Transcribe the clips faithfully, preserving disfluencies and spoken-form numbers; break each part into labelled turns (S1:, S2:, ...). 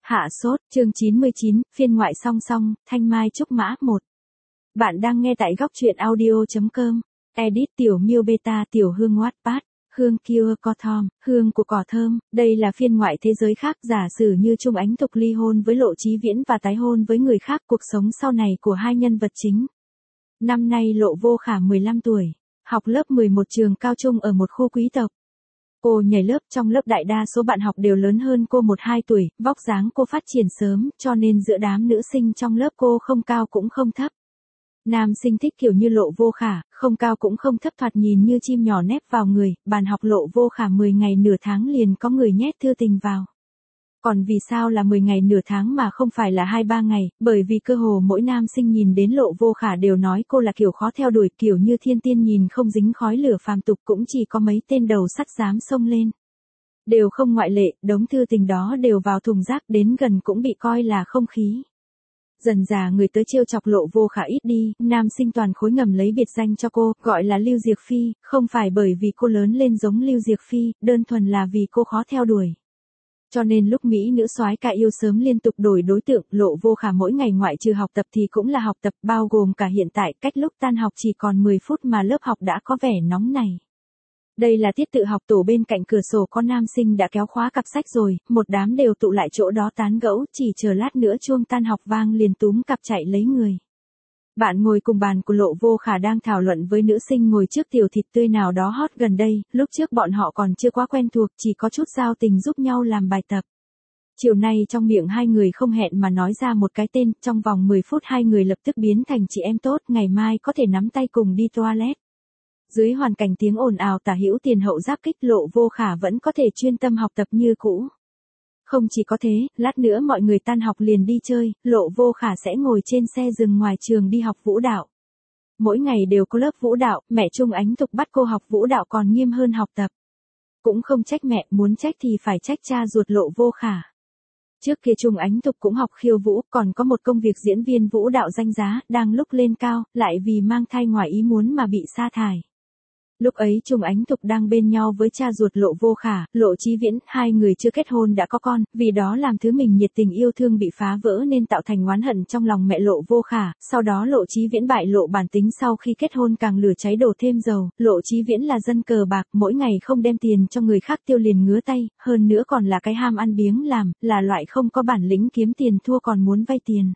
S1: Hạ sốt, chương chín mươi chín, phiên ngoại song song, Thanh Mai Trúc Mã một. Bạn đang nghe tại góc truyện audio.com. Edit Tiểu Miêu Beta Tiểu Hương Wattpad. Hương Cure Cothom, hương của cỏ thơm. Đây là phiên ngoại thế giới khác, giả sử như Trung Ánh Tục ly hôn với Lộ Chí Viễn và tái hôn với người khác, cuộc sống sau này của hai nhân vật chính. Năm nay Lộ Vô Khả mười lăm tuổi, học lớp mười một trường cao trung ở một khu quý tộc. Cô nhảy lớp, trong lớp đại đa số bạn học đều lớn hơn cô một hai tuổi, vóc dáng cô phát triển sớm, cho nên giữa đám nữ sinh trong lớp cô không cao cũng không thấp. Nam sinh thích kiểu như Lộ Vô Khả, không cao cũng không thấp, thoạt nhìn như chim nhỏ nép vào người. Bàn học Lộ Vô Khả mười ngày nửa tháng liền có người nhét thư tình vào. Còn vì sao là mười ngày nửa tháng mà không phải là hai ba ngày, bởi vì cơ hồ mỗi nam sinh nhìn đến Lộ Vô Khả đều nói cô là kiểu khó theo đuổi, kiểu như thiên tiên nhìn không dính khói lửa phàm tục, cũng chỉ có mấy tên đầu sắt dám xông lên. Đều không ngoại lệ, đống thư tình đó đều vào thùng rác, đến gần cũng bị coi là không khí. Dần dà người tới trêu chọc Lộ Vô Khả ít đi, nam sinh toàn khối ngầm lấy biệt danh cho cô, gọi là Lưu Diệc Phi, không phải bởi vì cô lớn lên giống Lưu Diệc Phi, đơn thuần là vì cô khó theo đuổi. Cho nên lúc mỹ nữ soái ca yêu sớm liên tục đổi đối tượng, Lộ Vô Khả mỗi ngày ngoại trừ học tập thì cũng là học tập, bao gồm cả hiện tại, cách lúc tan học chỉ còn mười phút mà lớp học đã có vẻ nóng này. Đây là tiết tự học tổ, bên cạnh cửa sổ có nam sinh đã kéo khóa cặp sách rồi, một đám đều tụ lại chỗ đó tán gẫu, chỉ chờ lát nữa chuông tan học vang liền túm cặp chạy lấy người. Bạn ngồi cùng bàn của Lộ Vô Khả đang thảo luận với nữ sinh ngồi trước tiểu thịt tươi nào đó hot gần đây, lúc trước bọn họ còn chưa quá quen thuộc, chỉ có chút giao tình giúp nhau làm bài tập. Chiều nay trong miệng hai người không hẹn mà nói ra một cái tên, trong vòng mười phút hai người lập tức biến thành chị em tốt, ngày mai có thể nắm tay cùng đi toilet. Dưới hoàn cảnh tiếng ồn ào tả hữu tiền hậu giáp kích, Lộ Vô Khả vẫn có thể chuyên tâm học tập như cũ. Không chỉ có thế, lát nữa mọi người tan học liền đi chơi, Lộ Vô Khả sẽ ngồi trên xe dừng ngoài trường đi học vũ đạo. Mỗi ngày đều có lớp vũ đạo, mẹ Trung Ánh Tục bắt cô học vũ đạo còn nghiêm hơn học tập. Cũng không trách mẹ, muốn trách thì phải trách cha ruột Lộ Vô Khả. Trước kia Trung Ánh Tục cũng học khiêu vũ, còn có một công việc diễn viên vũ đạo danh giá, đang lúc lên cao, lại vì mang thai ngoài ý muốn mà bị sa thải. Lúc ấy Trung Ánh Tục đang bên nhau với cha ruột Lộ Vô Khả, Lộ Chí Viễn, hai người chưa kết hôn đã có con, vì đó làm thứ mình nhiệt tình yêu thương bị phá vỡ nên tạo thành oán hận trong lòng mẹ Lộ Vô Khả, sau đó Lộ Chí Viễn bại lộ bản tính, sau khi kết hôn càng lửa cháy đổ thêm dầu, Lộ Chí Viễn là dân cờ bạc, mỗi ngày không đem tiền cho người khác tiêu liền ngứa tay, hơn nữa còn là cái ham ăn biếng làm, là loại không có bản lĩnh kiếm tiền thua còn muốn vay tiền.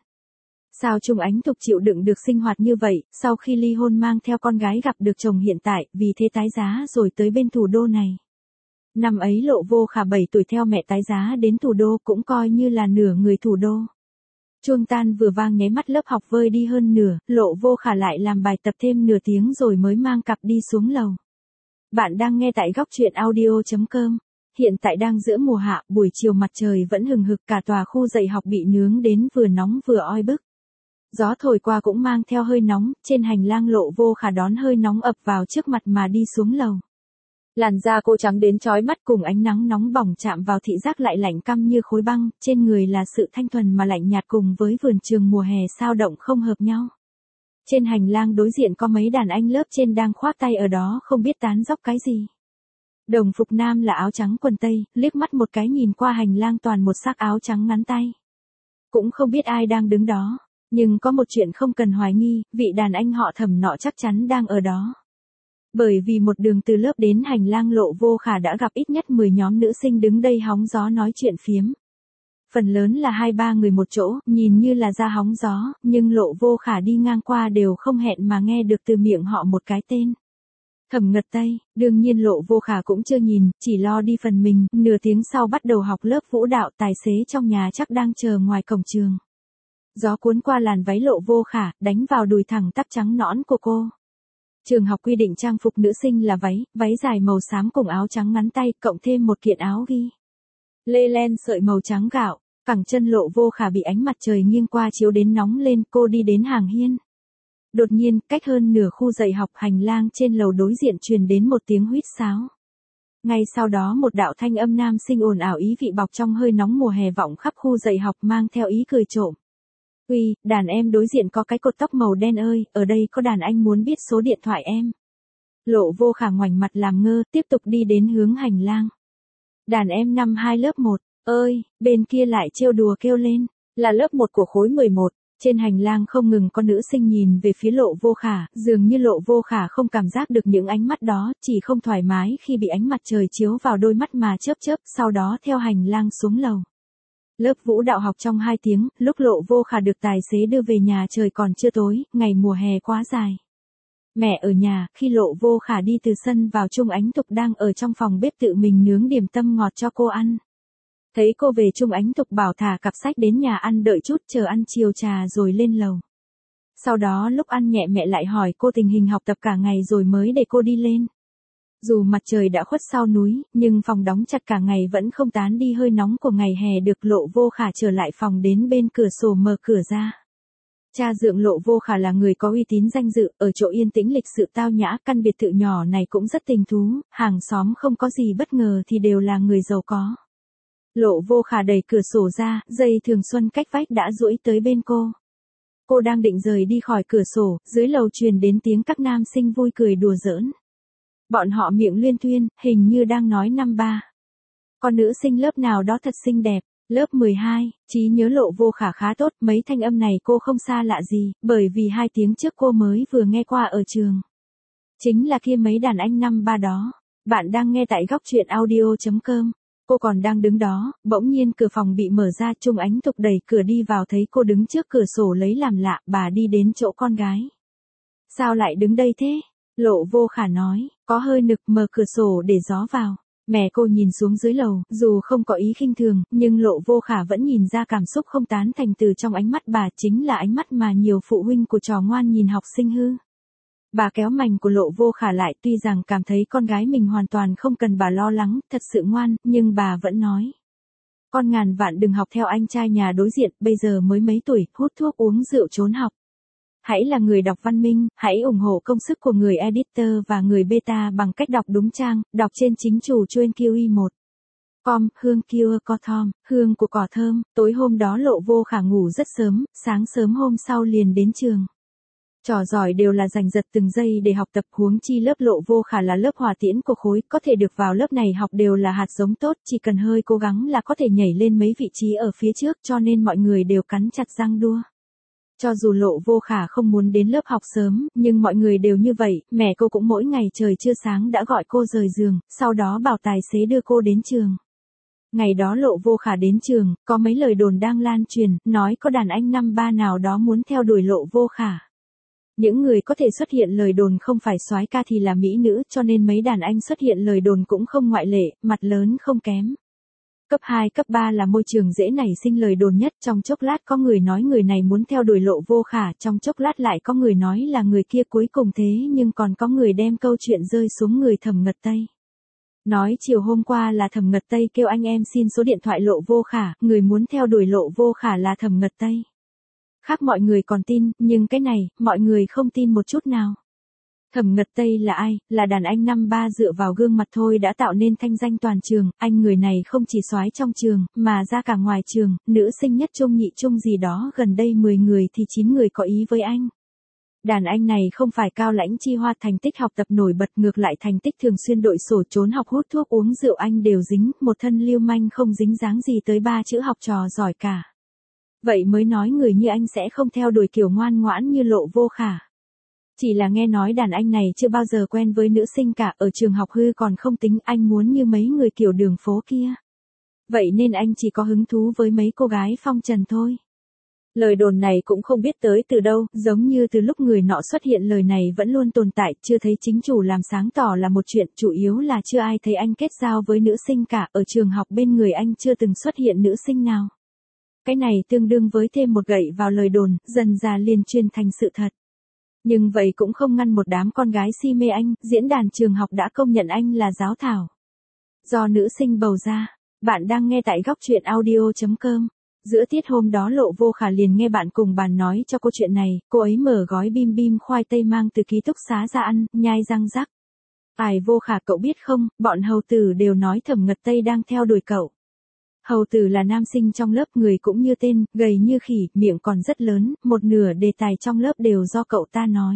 S1: Sao Trung Ánh Tục chịu đựng được sinh hoạt như vậy, sau khi ly hôn mang theo con gái gặp được chồng hiện tại, vì thế tái giá rồi tới bên thủ đô này. Năm ấy Lộ Vô Khả bảy tuổi theo mẹ tái giá đến thủ đô, cũng coi như là nửa người thủ đô. Chuông tan vừa vang nháy mắt lớp học vơi đi hơn nửa, Lộ Vô Khả lại làm bài tập thêm nửa tiếng rồi mới mang cặp đi xuống lầu. Bạn đang nghe tại góc truyện audio.com. Hiện tại đang giữa mùa hạ, buổi chiều mặt trời vẫn hừng hực, cả tòa khu dạy học bị nướng đến vừa nóng vừa oi bức. Gió thổi qua cũng mang theo hơi nóng, trên hành lang Lộ Vô Khả đón hơi nóng ập vào trước mặt mà đi xuống lầu. Làn da cô trắng đến chói mắt, cùng ánh nắng nóng bỏng chạm vào thị giác lại lạnh căm như khối băng, trên người là sự thanh thuần mà lạnh nhạt cùng với vườn trường mùa hè sao động không hợp nhau. Trên hành lang đối diện có mấy đàn anh lớp trên đang khoác tay ở đó không biết tán dóc cái gì. Đồng phục nam là áo trắng quần tây, liếc mắt một cái nhìn qua hành lang toàn một xác áo trắng ngắn tay. Cũng không biết ai đang đứng đó. Nhưng có một chuyện không cần hoài nghi, vị đàn anh họ Thẩm nọ chắc chắn đang ở đó. Bởi vì một đường từ lớp đến hành lang Lộ Vô Khả đã gặp ít nhất mười nhóm nữ sinh đứng đây hóng gió nói chuyện phiếm. Phần lớn là hai ba người một chỗ, nhìn như là ra hóng gió, nhưng Lộ Vô Khả đi ngang qua đều không hẹn mà nghe được từ miệng họ một cái tên. Thẩm Ngật Tây, đương nhiên Lộ Vô Khả cũng chưa nhìn, chỉ lo đi phần mình, nửa tiếng sau bắt đầu học lớp vũ đạo, tài xế trong nhà chắc đang chờ ngoài cổng trường. Gió cuốn qua làn váy Lộ Vô Khả, đánh vào đùi thẳng tắp trắng nõn của cô. Trường học quy định trang phục nữ sinh là váy, váy dài màu xám cùng áo trắng ngắn tay, cộng thêm một kiện áo ghi lê len sợi màu trắng gạo, cẳng chân Lộ Vô Khả bị ánh mặt trời nghiêng qua chiếu đến nóng lên, cô đi đến hàng hiên. Đột nhiên, cách hơn nửa khu dạy học, hành lang trên lầu đối diện truyền đến một tiếng huýt sáo. Ngay sau đó một đạo thanh âm nam sinh ồn ào ý vị bọc trong hơi nóng mùa hè vọng khắp khu dạy học, mang theo ý cười trộm. Uy, đàn em đối diện có cái cột tóc màu đen ơi, ở đây có đàn anh muốn biết số điện thoại em. Lộ Vô Khả ngoảnh mặt làm ngơ, tiếp tục đi đến hướng hành lang. Đàn em năm hai lớp một, Ơi, bên kia lại trêu đùa kêu lên, là lớp một của khối mười một. Trên hành lang không ngừng có nữ sinh nhìn về phía Lộ Vô Khả, dường như Lộ Vô Khả không cảm giác được những ánh mắt đó, chỉ không thoải mái khi bị ánh mặt trời chiếu vào đôi mắt mà chớp chớp, sau đó theo hành lang xuống lầu. Lớp vũ đạo học trong hai tiếng, lúc Lộ Vô Khả được tài xế đưa về nhà trời còn chưa tối, ngày mùa hè quá dài. Mẹ ở nhà, khi Lộ Vô Khả đi từ sân vào Trung Ánh Tục đang ở trong phòng bếp tự mình nướng điểm tâm ngọt cho cô ăn. Thấy cô về Trung Ánh Tục bảo thả cặp sách đến nhà ăn đợi chút chờ ăn chiều trà rồi lên lầu. Sau đó lúc ăn nhẹ mẹ lại hỏi cô tình hình học tập cả ngày rồi mới để cô đi lên. Dù mặt trời đã khuất sau núi, nhưng phòng đóng chặt cả ngày vẫn không tán đi hơi nóng của ngày hè được Lộ Vô Khả trở lại phòng đến bên cửa sổ mở cửa ra. Cha dượng Lộ Vô Khả là người có uy tín danh dự, ở chỗ yên tĩnh lịch sự tao nhã, căn biệt thự nhỏ này cũng rất tình thú, hàng xóm không có gì bất ngờ thì đều là người giàu có. Lộ Vô Khả đẩy cửa sổ ra, dây thường xuân cách vách đã duỗi tới bên cô. Cô đang định rời đi khỏi cửa sổ, dưới lầu truyền đến tiếng các nam sinh vui cười đùa giỡn. Bọn họ miệng luyên thuyên, hình như đang nói năm ba. Con nữ sinh lớp nào đó thật xinh đẹp, lớp mười hai, trí nhớ Lộ Vô Khả khá tốt, mấy thanh âm này cô không xa lạ gì, bởi vì hai tiếng trước cô mới vừa nghe qua ở trường. Chính là kia mấy đàn anh năm ba đó. Bạn đang nghe tại góc truyện audio chấm com. Cô còn đang đứng đó, bỗng nhiên cửa phòng bị mở ra, Trung Ánh Tục đẩy cửa đi vào thấy cô đứng trước cửa sổ lấy làm lạ, bà đi đến chỗ con gái. Sao lại đứng đây thế? Lộ Vô Khả nói, có hơi nực, mở cửa sổ để gió vào. Mẹ cô nhìn xuống dưới lầu, dù không có ý khinh thường, nhưng Lộ Vô Khả vẫn nhìn ra cảm xúc không tán thành từ trong ánh mắt bà, chính là ánh mắt mà nhiều phụ huynh của trò ngoan nhìn học sinh hư. Bà kéo mành của Lộ Vô Khả lại, tuy rằng cảm thấy con gái mình hoàn toàn không cần bà lo lắng, thật sự ngoan, nhưng bà vẫn nói. Con ngàn vạn đừng học theo anh trai nhà đối diện, bây giờ mới mấy tuổi, hút thuốc uống rượu trốn học. Hãy là người đọc văn minh, hãy ủng hộ công sức của người editor và người beta bằng cách đọc đúng trang, đọc trên chính chủ chuyên Q I một. Com, hương Q có thom, hương của cỏ thơm, tối hôm đó Lộ Vô Khả ngủ rất sớm, sáng sớm hôm sau liền đến trường. Trò giỏi đều là giành giật từng giây để học tập, huống chi lớp Lộ Vô Khả là lớp hòa tiễn của khối, có thể được vào lớp này học đều là hạt giống tốt, chỉ cần hơi cố gắng là có thể nhảy lên mấy vị trí ở phía trước, cho nên mọi người đều cắn chặt răng đua. Cho dù Lộ Vô Khả không muốn đến lớp học sớm, nhưng mọi người đều như vậy, mẹ cô cũng mỗi ngày trời chưa sáng đã gọi cô rời giường, sau đó bảo tài xế đưa cô đến trường. Ngày đó Lộ Vô Khả đến trường, có mấy lời đồn đang lan truyền, nói có đàn anh năm ba nào đó muốn theo đuổi Lộ Vô Khả. Những người có thể xuất hiện lời đồn không phải soái ca thì là mỹ nữ, cho nên mấy đàn anh xuất hiện lời đồn cũng không ngoại lệ, mặt lớn không kém. Cấp hai, cấp ba là môi trường dễ nảy sinh lời đồn nhất, trong chốc lát có người nói người này muốn theo đuổi Lộ Vô Khả, trong chốc lát lại có người nói là người kia cuối cùng thế, nhưng còn có người đem câu chuyện rơi xuống người Thẩm Ngật Tây. Nói chiều hôm qua là Thẩm Ngật Tây kêu anh em xin số điện thoại Lộ Vô Khả, người muốn theo đuổi Lộ Vô Khả là Thẩm Ngật Tây. Khác mọi người còn tin, nhưng cái này, mọi người không tin một chút nào. Thẩm Ngật Tây là ai? Là đàn anh năm ba dựa vào gương mặt thôi đã tạo nên thanh danh toàn trường, anh người này không chỉ soái trong trường, mà ra cả ngoài trường, nữ sinh nhất trung nhị trung gì đó, gần đây mười người thì chín người có ý với anh. Đàn anh này không phải cao lãnh chi hoa, thành tích học tập nổi bật, ngược lại thành tích thường xuyên đội sổ, trốn học, hút thuốc uống rượu anh đều dính, một thân lưu manh không dính dáng gì tới ba chữ học trò giỏi cả. Vậy mới nói người như anh sẽ không theo đuổi kiểu ngoan ngoãn như Lộ Vô Khả. Chỉ là nghe nói đàn anh này chưa bao giờ quen với nữ sinh cả, ở trường học hư còn không tính, anh muốn như mấy người kiểu đường phố kia. Vậy nên anh chỉ có hứng thú với mấy cô gái phong trần thôi. Lời đồn này cũng không biết tới từ đâu, giống như từ lúc người nọ xuất hiện lời này vẫn luôn tồn tại, chưa thấy chính chủ làm sáng tỏ là một chuyện, chủ yếu là chưa ai thấy anh kết giao với nữ sinh cả, ở trường học bên người anh chưa từng xuất hiện nữ sinh nào. Cái này tương đương với thêm một gậy vào lời đồn, dần dà liền truyền thành sự thật. Nhưng vậy cũng không ngăn một đám con gái si mê anh, diễn đàn trường học đã công nhận anh là giáo thảo. Do nữ sinh bầu ra, bạn đang nghe tại góc truyện audio chấm com. Giữa tiết hôm đó Lộ Vô Khả liền nghe bạn cùng bàn nói cho cô chuyện này, cô ấy mở gói bim bim khoai tây mang từ ký túc xá ra ăn, nhai răng rắc. Ai Vô Khả cậu biết không, bọn hầu tử đều nói Thẩm Ngật Tây đang theo đuổi cậu. Hầu tử là nam sinh trong lớp, người cũng như tên, gầy như khỉ, miệng còn rất lớn, một nửa đề tài trong lớp đều do cậu ta nói.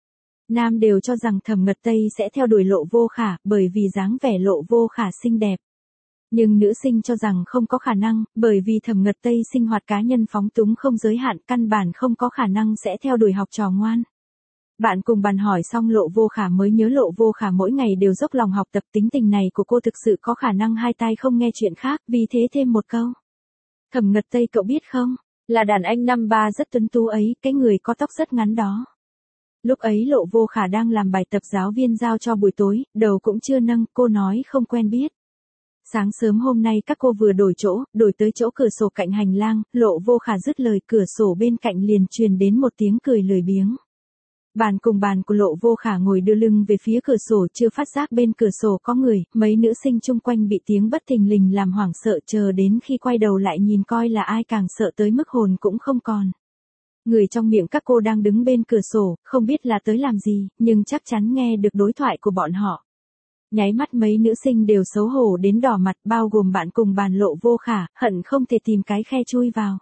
S1: Nam đều cho rằng Thẩm Ngật Tây sẽ theo đuổi Lộ Vô Khả, bởi vì dáng vẻ Lộ Vô Khả xinh đẹp. Nhưng nữ sinh cho rằng không có khả năng, bởi vì Thẩm Ngật Tây sinh hoạt cá nhân phóng túng không giới hạn, căn bản không có khả năng sẽ theo đuổi học trò ngoan. Bạn cùng bàn hỏi xong Lộ Vô Khả mới nhớ Lộ Vô Khả mỗi ngày đều dốc lòng học tập, tính tình này của cô thực sự có khả năng hai tai không nghe chuyện khác, vì thế thêm một câu. Thẩm Ngật Tây cậu biết không, là đàn anh năm ba rất tuấn tú ấy, cái người có tóc rất ngắn đó. Lúc ấy Lộ Vô Khả đang làm bài tập giáo viên giao cho buổi tối, đầu cũng chưa nâng, cô nói không quen biết. Sáng sớm hôm nay các cô vừa đổi chỗ, đổi tới chỗ cửa sổ cạnh hành lang, Lộ Vô Khả dứt lời, cửa sổ bên cạnh liền truyền đến một tiếng cười lười biếng. Bàn cùng bàn của Lộ Vô Khả ngồi đưa lưng về phía cửa sổ, chưa phát giác bên cửa sổ có người, mấy nữ sinh chung quanh bị tiếng bất thình lình làm hoảng sợ, chờ đến khi quay đầu lại nhìn coi là ai càng sợ tới mức hồn cũng không còn. Người trong miệng các cô đang đứng bên cửa sổ, không biết là tới làm gì, nhưng chắc chắn nghe được đối thoại của bọn họ. Nháy mắt mấy nữ sinh đều xấu hổ đến đỏ mặt, bao gồm bạn cùng bàn Lộ Vô Khả, hận không thể tìm cái khe chui vào.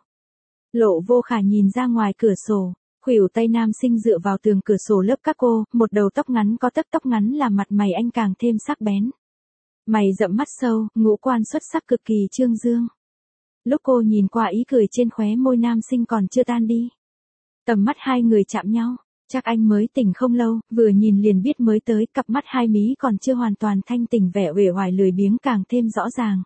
S1: Lộ Vô Khả nhìn ra ngoài cửa sổ, khuỷu tay nam sinh dựa vào tường cửa sổ lớp các cô, một đầu tóc ngắn có tấc tóc ngắn làm mặt mày anh càng thêm sắc bén. Mày rậm mắt sâu, ngũ quan xuất sắc cực kỳ trương dương. Lúc cô nhìn qua ý cười trên khóe môi nam sinh còn chưa tan đi. Tầm mắt hai người chạm nhau, chắc anh mới tỉnh không lâu, vừa nhìn liền biết mới tới, cặp mắt hai mí còn chưa hoàn toàn thanh tỉnh, vẻ uể oải lười biếng càng thêm rõ ràng.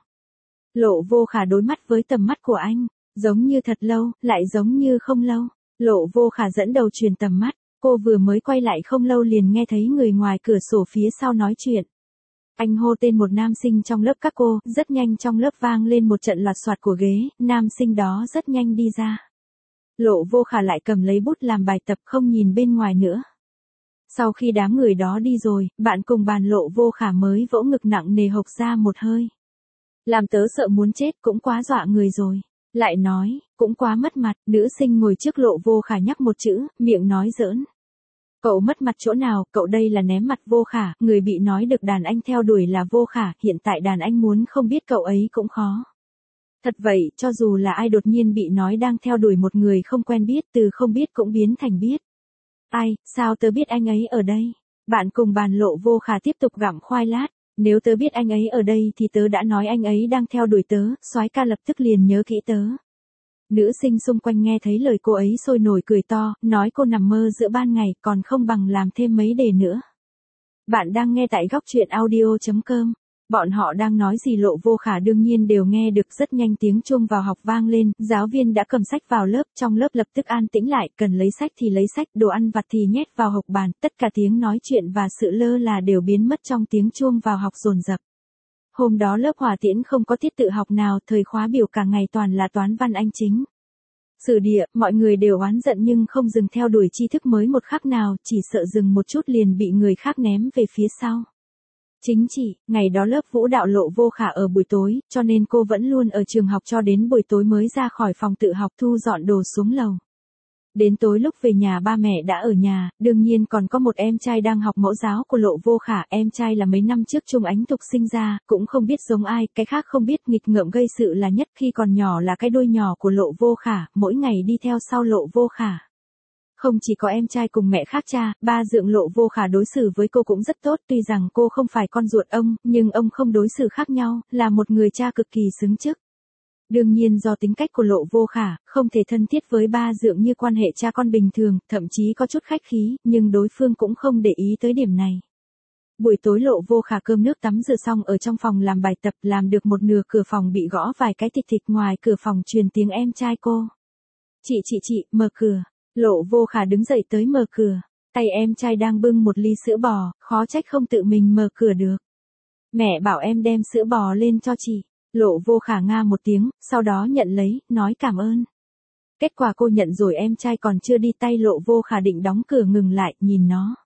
S1: Lộ Vô Khả đối mắt với tầm mắt của anh, giống như thật lâu, lại giống như không lâu. Lộ Vô Khả dẫn đầu truyền tầm mắt, cô vừa mới quay lại không lâu liền nghe thấy người ngoài cửa sổ phía sau nói chuyện. Anh hô tên một nam sinh trong lớp các cô, rất nhanh trong lớp vang lên một trận loạt soạt của ghế, nam sinh đó rất nhanh đi ra. Lộ Vô Khả lại cầm lấy bút làm bài tập, không nhìn bên ngoài nữa. Sau khi đám người đó đi rồi, bạn cùng bàn Lộ Vô Khả mới vỗ ngực nặng nề hộc ra một hơi. Làm tớ sợ muốn chết, cũng quá dọa người rồi. Lại nói, cũng quá mất mặt, nữ sinh ngồi trước Lộ Vô Khả nhắc một chữ, miệng nói giỡn. Cậu mất mặt chỗ nào, cậu đây là ném mặt Vô Khả, người bị nói được đàn anh theo đuổi là Vô Khả, hiện tại đàn anh muốn không biết cậu ấy cũng khó. Thật vậy, cho dù là ai đột nhiên bị nói đang theo đuổi một người không quen biết, từ không biết cũng biến thành biết. Ai, sao tớ biết anh ấy ở đây? Bạn cùng bàn Lộ Vô Khả tiếp tục gặm khoai lát. Nếu tớ biết anh ấy ở đây thì tớ đã nói anh ấy đang theo đuổi tớ, soái ca lập tức liền nhớ kỹ tớ. Nữ sinh xung quanh nghe thấy lời cô ấy sôi nổi cười to, nói cô nằm mơ giữa ban ngày, còn không bằng làm thêm mấy đề nữa. Bạn đang nghe tại góc truyện audio chấm com. Bọn họ đang nói gì Lộ Vô Khả đương nhiên đều nghe được, rất nhanh tiếng chuông vào học vang lên, giáo viên đã cầm sách vào lớp, trong lớp lập tức an tĩnh lại, cần lấy sách thì lấy sách, đồ ăn vặt thì nhét vào hộc bàn, tất cả tiếng nói chuyện và sự lơ là đều biến mất trong tiếng chuông vào học dồn dập. Hôm đó lớp Hỏa Tiễn không có tiết tự học nào, thời khóa biểu cả ngày toàn là toán văn Anh chính. Sử địa, mọi người đều oán giận nhưng không dừng theo đuổi tri thức mới một khắc nào, chỉ sợ dừng một chút liền bị người khác ném về phía sau. Chính trị, ngày đó lớp vũ đạo Lộ Vô Khả ở buổi tối, cho nên cô vẫn luôn ở trường học cho đến buổi tối mới ra khỏi phòng tự học thu dọn đồ xuống lầu. Đến tối lúc về nhà ba mẹ đã ở nhà, đương nhiên còn có một em trai đang học mẫu giáo của Lộ Vô Khả, em trai là mấy năm trước Trung Ánh Tục sinh ra, cũng không biết giống ai, cái khác không biết, nghịch ngợm gây sự là nhất, khi còn nhỏ là cái đuôi nhỏ của Lộ Vô Khả, mỗi ngày đi theo sau Lộ Vô Khả. Không chỉ có em trai cùng mẹ khác cha, ba dượng Lộ Vô Khả đối xử với cô cũng rất tốt, tuy rằng cô không phải con ruột ông, nhưng ông không đối xử khác nhau, là một người cha cực kỳ xứng chức. Đương nhiên do tính cách của Lộ Vô Khả, không thể thân thiết với ba dượng như quan hệ cha con bình thường, thậm chí có chút khách khí, nhưng đối phương cũng không để ý tới điểm này. Buổi tối Lộ Vô Khả cơm nước tắm rửa xong ở trong phòng làm bài tập, làm được một nửa cửa phòng bị gõ vài cái thịch thịch, ngoài cửa phòng truyền tiếng em trai cô. Chị chị chị, mở cửa. Lộ Vô Khả đứng dậy tới mở cửa, tay em trai đang bưng một ly sữa bò, khó trách không tự mình mở cửa được. Mẹ bảo em đem sữa bò lên cho chị. Lộ Vô Khả nga một tiếng, sau đó nhận lấy, nói cảm ơn. Kết quả cô nhận rồi em trai còn chưa đi tay Lộ Vô Khả định đóng cửa ngừng lại, nhìn nó.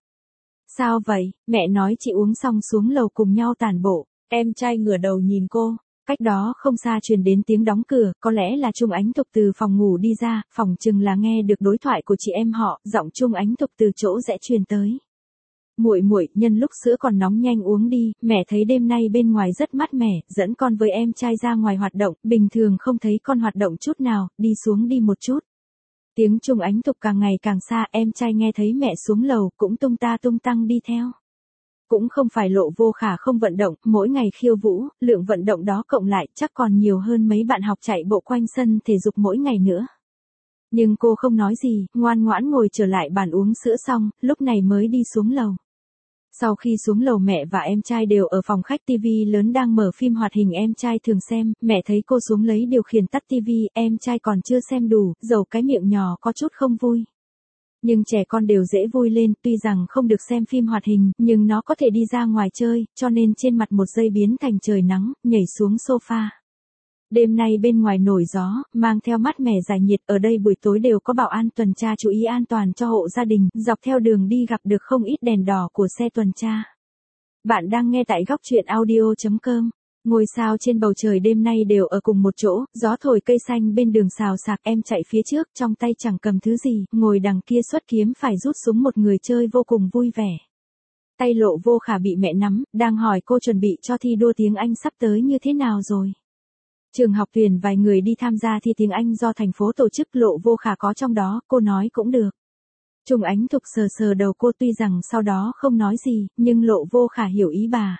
S1: Sao vậy, mẹ nói chị uống xong xuống lầu cùng nhau tản bộ. Em trai ngửa đầu nhìn cô. Cách đó không xa truyền đến tiếng đóng cửa, có lẽ là Trung Ánh Tục từ phòng ngủ đi ra, phòng chừng là nghe được đối thoại của chị em họ, giọng Trung Ánh Tục từ chỗ rẽ truyền tới. Muội muội, nhân lúc sữa còn nóng nhanh uống đi, mẹ thấy đêm nay bên ngoài rất mát mẻ, dẫn con với em trai ra ngoài hoạt động, bình thường không thấy con hoạt động chút nào, đi xuống đi một chút. Tiếng Trung Ánh Tục càng ngày càng xa, em trai nghe thấy mẹ xuống lầu, cũng tung ta tung tăng đi theo. Cũng không phải Lộ Vô Khả không vận động, mỗi ngày khiêu vũ, lượng vận động đó cộng lại chắc còn nhiều hơn mấy bạn học chạy bộ quanh sân thể dục mỗi ngày nữa. Nhưng cô không nói gì, ngoan ngoãn ngồi trở lại bàn uống sữa xong, lúc này mới đi xuống lầu. Sau khi xuống lầu mẹ và em trai đều ở phòng khách tivi lớn đang mở phim hoạt hình em trai thường xem, mẹ thấy cô xuống lấy điều khiển tắt tivi, em trai còn chưa xem đủ, dầu cái miệng nhỏ có chút không vui. Nhưng trẻ con đều dễ vui lên, tuy rằng không được xem phim hoạt hình, nhưng nó có thể đi ra ngoài chơi, cho nên trên mặt một giây biến thành trời nắng, nhảy xuống sofa. Đêm nay bên ngoài nổi gió, mang theo mát mẻ giải nhiệt, ở đây buổi tối đều có bảo an tuần tra chú ý an toàn cho hộ gia đình, dọc theo đường đi gặp được không ít đèn đỏ của xe tuần tra. Bạn đang nghe tại góc truyện audio chấm com. Ngôi sao trên bầu trời đêm nay đều ở cùng một chỗ, gió thổi cây xanh bên đường xào xạc, em chạy phía trước, trong tay chẳng cầm thứ gì, ngồi đằng kia xuất kiếm phải rút súng một người chơi vô cùng vui vẻ. Tay Lộ Vô Khả bị mẹ nắm, đang hỏi cô chuẩn bị cho thi đua tiếng Anh sắp tới như thế nào rồi. Trường học tuyển vài người đi tham gia thi tiếng Anh do thành phố tổ chức, Lộ Vô Khả có trong đó, cô nói cũng được. Trung Ánh Thục sờ sờ đầu cô, tuy rằng sau đó không nói gì, nhưng Lộ Vô Khả hiểu ý bà.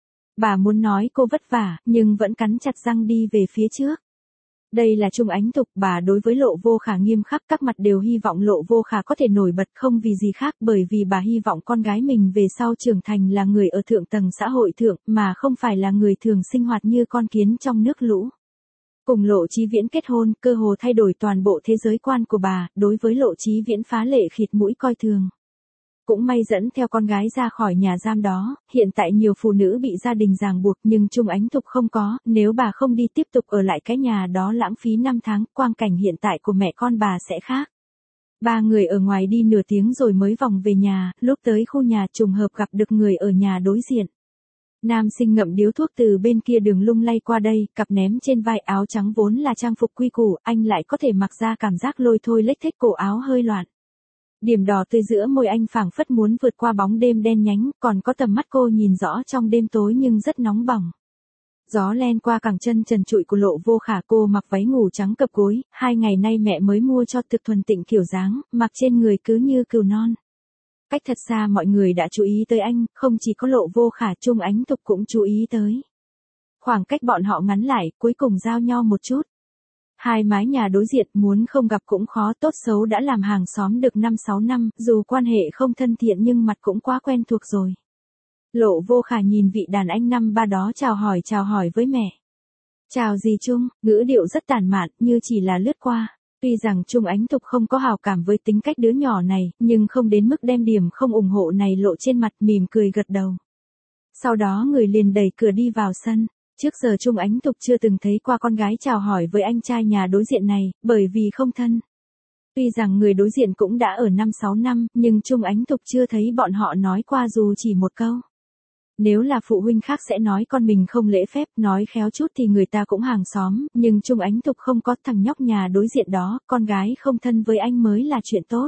S1: Bà muốn nói cô vất vả, nhưng vẫn cắn chặt răng đi về phía trước. Đây là Trung Ánh Thục, bà đối với Lộ Vô Khả nghiêm khắc, các mặt đều hy vọng Lộ Vô Khả có thể nổi bật, không vì gì khác, bởi vì bà hy vọng con gái mình về sau trưởng thành là người ở thượng tầng xã hội thượng, mà không phải là người thường sinh hoạt như con kiến trong nước lũ. Cùng Lộ Chí Viễn kết hôn, cơ hồ thay đổi toàn bộ thế giới quan của bà, đối với Lộ Chí Viễn phá lệ khịt mũi coi thường. Cũng may dẫn theo con gái ra khỏi nhà giam đó, hiện tại nhiều phụ nữ bị gia đình ràng buộc nhưng Trung Ánh Thục không có, nếu bà không đi tiếp tục ở lại cái nhà đó lãng phí năm tháng, quang cảnh hiện tại của mẹ con bà sẽ khác. Ba người ở ngoài đi nửa tiếng rồi mới vòng về nhà, lúc tới khu nhà trùng hợp gặp được người ở nhà đối diện. Nam sinh ngậm điếu thuốc từ bên kia đường lung lay qua đây, cặp ném trên vai, áo trắng vốn là trang phục quy củ, anh lại có thể mặc ra cảm giác lôi thôi lếch thếch, cổ áo hơi loạn. Điểm đỏ tươi giữa môi anh phảng phất muốn vượt qua bóng đêm đen nhánh, còn có tầm mắt cô nhìn rõ trong đêm tối nhưng rất nóng bỏng. Gió len qua cẳng chân trần trụi của Lộ Vô Khả, cô mặc váy ngủ trắng cập gối, hai ngày nay mẹ mới mua cho, thực thuần tịnh kiểu dáng, mặc trên người cứ như cừu non. Cách thật xa mọi người đã chú ý tới anh, không chỉ có Lộ Vô Khả, Trung Ánh Thục cũng chú ý tới. Khoảng cách bọn họ ngắn lại, cuối cùng giao nhau một chút. Hai mái nhà đối diện, muốn không gặp cũng khó, tốt xấu đã làm hàng xóm được năm sáu năm, dù quan hệ không thân thiện nhưng mặt cũng quá quen thuộc rồi. Lộ Vô Khả nhìn vị đàn anh năm ba đó chào hỏi chào hỏi với mẹ. Chào dì Trung, ngữ điệu rất tản mạn, như chỉ là lướt qua. Tuy rằng Trung Ánh Thục không có hào cảm với tính cách đứa nhỏ này, nhưng không đến mức đem điểm không ủng hộ này lộ trên mặt, mỉm cười gật đầu. Sau đó người liền đẩy cửa đi vào sân. Trước giờ Trung Ánh Thục chưa từng thấy qua con gái chào hỏi với anh trai nhà đối diện này, bởi vì không thân. Tuy rằng người đối diện cũng đã ở năm sáu năm, nhưng Trung Ánh Thục chưa thấy bọn họ nói qua dù chỉ một câu. Nếu là phụ huynh khác sẽ nói con mình không lễ phép, nói khéo chút thì người ta cũng hàng xóm, nhưng Trung Ánh Thục không có, thằng nhóc nhà đối diện đó, con gái không thân với anh mới là chuyện tốt.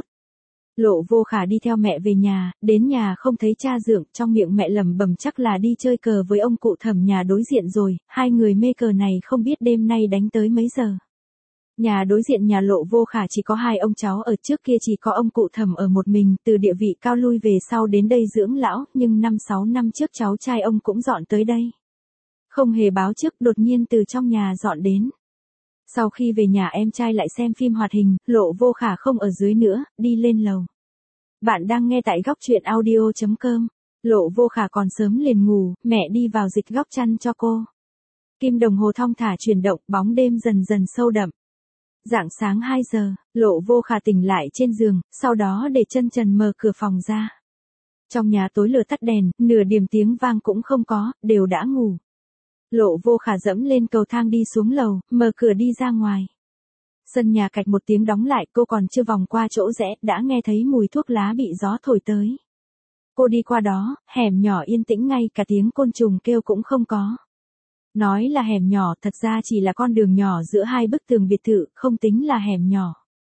S1: Lộ Vô Khả đi theo mẹ về nhà, đến nhà không thấy cha dượng, trong miệng mẹ lẩm bẩm chắc là đi chơi cờ với ông cụ Thẩm nhà đối diện rồi, hai người mê cờ này không biết đêm nay đánh tới mấy giờ. Nhà đối diện nhà Lộ Vô Khả chỉ có hai ông cháu, ở trước kia chỉ có ông cụ Thẩm ở một mình, từ địa vị cao lui về sau đến đây dưỡng lão, nhưng năm sáu năm trước cháu trai ông cũng dọn tới đây. Không hề báo trước, đột nhiên từ trong nhà dọn đến. Sau khi về nhà em trai lại xem phim hoạt hình, Lộ Vô Khả không ở dưới nữa, đi lên lầu. Bạn đang nghe tại góc truyện audio chấm com. Lộ Vô Khả còn sớm liền ngủ, mẹ đi vào dịch góc chăn cho cô. Kim đồng hồ thong thả chuyển động, bóng đêm dần dần sâu đậm. Rạng sáng hai giờ, Lộ Vô Khả tỉnh lại trên giường, sau đó để chân trần mở cửa phòng ra. Trong nhà tối lửa tắt đèn, nửa điểm tiếng vang cũng không có, đều đã ngủ. Lộ Vô Khả dẫm lên cầu thang đi xuống lầu, mở cửa đi ra ngoài. Sân nhà cạch một tiếng đóng lại, cô còn chưa vòng qua chỗ rẽ, đã nghe thấy mùi thuốc lá bị gió thổi tới. Cô đi qua đó, hẻm nhỏ yên tĩnh, ngay cả tiếng côn trùng kêu cũng không có. Nói là hẻm nhỏ, thật ra chỉ là con đường nhỏ giữa hai bức tường biệt thự, không tính là hẻm nhỏ.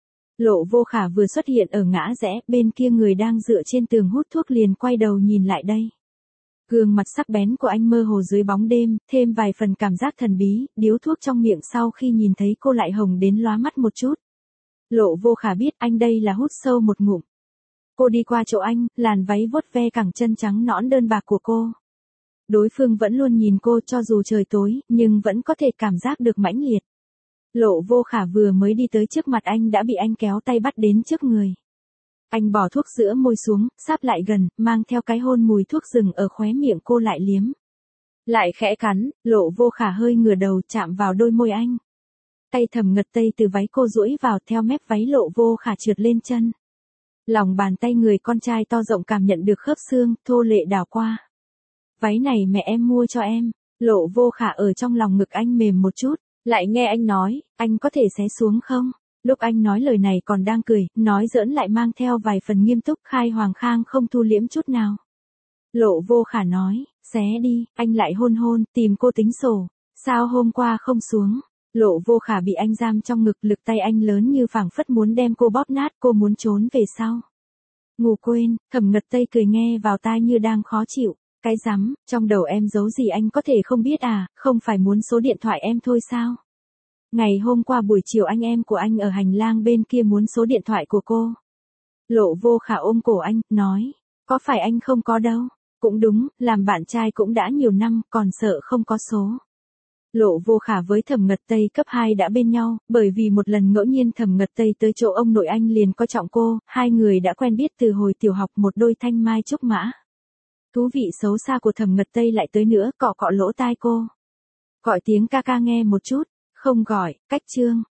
S1: Lộ Vô Khả vừa xuất hiện ở ngã rẽ, bên kia người đang dựa trên tường hút thuốc liền quay đầu nhìn lại đây. Gương mặt sắc bén của anh mơ hồ dưới bóng đêm, thêm vài phần cảm giác thần bí, điếu thuốc trong miệng sau khi nhìn thấy cô lại hồng đến lóa mắt một chút. Lộ Vô Khả biết anh đây là hút sâu một ngụm. Cô đi qua chỗ anh, làn váy vuốt ve cẳng chân trắng nõn đơn bạc của cô. Đối phương vẫn luôn nhìn cô cho dù trời tối, nhưng vẫn có thể cảm giác được mãnh liệt. Lộ Vô Khả vừa mới đi tới trước mặt anh đã bị anh kéo tay bắt đến trước người. Anh bỏ thuốc giữa môi xuống, sáp lại gần, mang theo cái hôn mùi thuốc rừng ở khóe miệng cô lại liếm. Lại khẽ cắn, Lộ Vô Khả hơi ngửa đầu chạm vào đôi môi anh. Tay Thẩm Ngật Tây từ váy cô duỗi vào theo mép váy Lộ Vô Khả trượt lên chân. Lòng bàn tay người con trai to rộng cảm nhận được khớp xương, thô lệ đảo qua. Váy này mẹ em mua cho em. Lộ Vô Khả ở trong lòng ngực anh mềm một chút, lại nghe anh nói, anh có thể xé xuống không? Lúc anh nói lời này còn đang cười, nói giỡn lại mang theo vài phần nghiêm túc, Khai Hoàng Khang không thu liễm chút nào. Lộ Vô Khả nói, xé đi, anh lại hôn hôn, tìm cô tính sổ. Sao hôm qua không xuống? Lộ Vô Khả bị anh giam trong ngực, lực tay anh lớn như phảng phất muốn đem cô bóp nát, cô muốn trốn về sau. Ngủ quên, Thẩm Ngật Tây cười nghe vào tai như đang khó chịu. Cái rắm, trong đầu em giấu gì anh có thể không biết à, không phải muốn số điện thoại em thôi sao? Ngày hôm qua buổi chiều anh em của anh ở hành lang bên kia muốn số điện thoại của cô. Lộ Vô Khả ôm cổ anh, nói, có phải anh không có đâu? Cũng đúng, làm bạn trai cũng đã nhiều năm, còn sợ không có số. Lộ Vô Khả với Thẩm Ngật Tây cấp hai đã bên nhau, bởi vì một lần ngẫu nhiên Thẩm Ngật Tây tới chỗ ông nội anh liền coi trọng cô, hai người đã quen biết từ hồi tiểu học, một đôi thanh mai trúc mã. Thú vị xấu xa của Thẩm Ngật Tây lại tới nữa, cọ cọ lỗ tai cô. Gọi tiếng ca ca nghe một chút, không gọi, cách chương.